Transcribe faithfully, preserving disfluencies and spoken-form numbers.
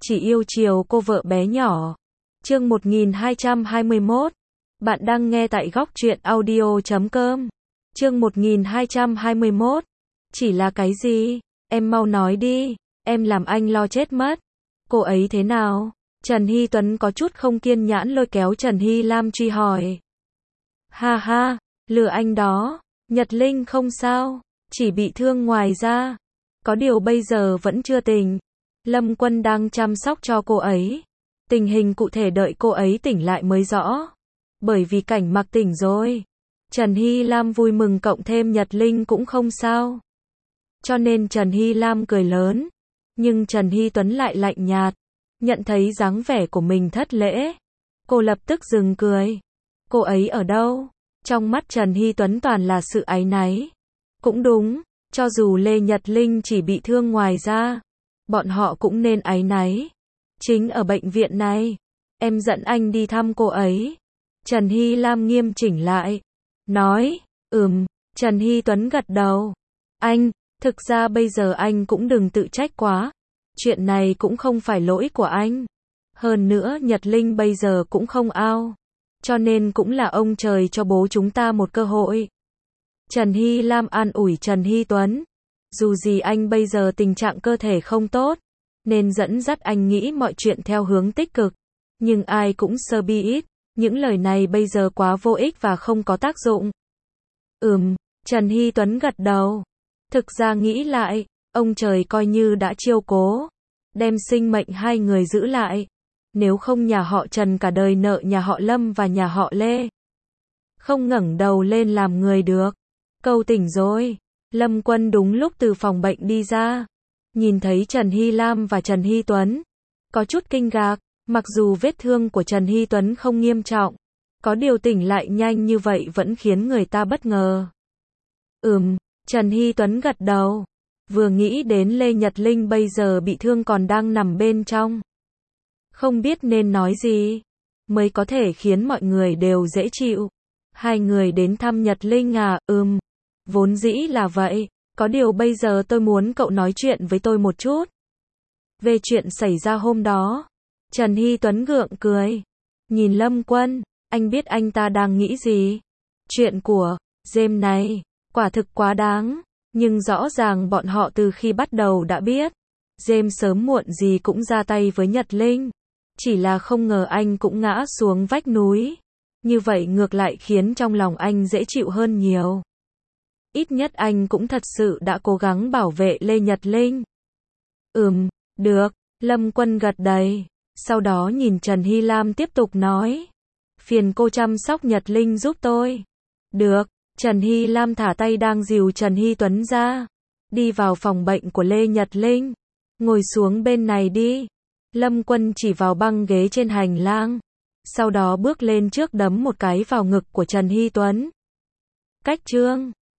chỉ yêu chiều cô vợ bé nhỏ. Chương một nghìn hai trăm hai mươi mốt. Bạn đang nghe tại góc truyện audio chấm com. Chương một nghìn hai trăm hai mươi mốt. Chỉ là cái gì? Em mau nói đi, em làm anh lo chết mất. Cô ấy thế nào? Trần Hy Tuấn có chút không kiên nhẫn lôi kéo Trần Hy Lam truy hỏi. Ha ha, lừa anh đó, Nhật Linh không sao, chỉ bị thương ngoài ra. Có điều bây giờ vẫn chưa tỉnh. Lâm Quân đang chăm sóc cho cô ấy. Tình hình cụ thể đợi cô ấy tỉnh lại mới rõ. Bởi vì Cảnh Mặc tỉnh rồi. Trần Hy Lam vui mừng cộng thêm Nhật Linh cũng không sao. Cho nên Trần Hy Lam cười lớn. Nhưng Trần Hy Tuấn lại lạnh nhạt. Nhận thấy dáng vẻ của mình thất lễ. Cô lập tức dừng cười. Cô ấy ở đâu? Trong mắt Trần Hy Tuấn toàn là sự áy náy. Cũng đúng, cho dù Lê Nhật Linh chỉ bị thương ngoài ra, bọn họ cũng nên áy náy. Chính ở bệnh viện này, em dẫn anh đi thăm cô ấy. Trần Hy Lam nghiêm chỉnh lại. Nói, ừm, Trần Hy Tuấn gật đầu. Anh, thực ra bây giờ anh cũng đừng tự trách quá. Chuyện này cũng không phải lỗi của anh. Hơn nữa Nhật Linh bây giờ cũng không ao. Cho nên cũng là ông trời cho bố chúng ta một cơ hội. Trần Hy Lam an ủi Trần Hy Tuấn. Dù gì anh bây giờ tình trạng cơ thể không tốt, nên dẫn dắt anh nghĩ mọi chuyện theo hướng tích cực. Nhưng ai cũng sơ bi ít. Những lời này bây giờ quá vô ích và không có tác dụng. Ừm, Trần Hy Tuấn gật đầu. Thực ra nghĩ lại, ông trời coi như đã chiêu cố. Đem sinh mệnh hai người giữ lại. Nếu không nhà họ Trần cả đời nợ nhà họ Lâm và nhà họ Lê. Không ngẩng đầu lên làm người được. Câu tỉnh rồi. Lâm Quân đúng lúc từ phòng bệnh đi ra. Nhìn thấy Trần Hy Lam và Trần Hy Tuấn. Có chút kinh ngạc. Mặc dù vết thương của Trần Hy Tuấn không nghiêm trọng. Có điều tỉnh lại nhanh như vậy vẫn khiến người ta bất ngờ. Ừm, Trần Hy Tuấn gật đầu. Vừa nghĩ đến Lê Nhật Linh bây giờ bị thương còn đang nằm bên trong. Không biết nên nói gì mới có thể khiến mọi người đều dễ chịu. Hai người đến thăm Nhật Linh à? Ừm, vốn dĩ là vậy. Có điều bây giờ tôi muốn cậu nói chuyện với tôi một chút. Về chuyện xảy ra hôm đó. Trần Hy Tuấn gượng cười. Nhìn Lâm Quân, anh biết anh ta đang nghĩ gì? Chuyện của James này, quả thực quá đáng. Nhưng rõ ràng bọn họ từ khi bắt đầu đã biết. James sớm muộn gì cũng ra tay với Nhật Linh. Chỉ là không ngờ anh cũng ngã xuống vách núi. Như vậy ngược lại khiến trong lòng anh dễ chịu hơn nhiều. Ít nhất anh cũng thật sự đã cố gắng bảo vệ Lê Nhật Linh. Ừm, được, Lâm Quân gật đầy. Sau đó nhìn Trần Hy Lam tiếp tục nói. Phiền cô chăm sóc Nhật Linh giúp tôi. Được, Trần Hy Lam thả tay đang dìu Trần Hy Tuấn ra. Đi vào phòng bệnh của Lê Nhật Linh. Ngồi xuống bên này đi. Lâm Quân chỉ vào băng ghế trên hành lang. Sau đó bước lên trước đấm một cái vào ngực của Trần Hy Tuấn. Cách chương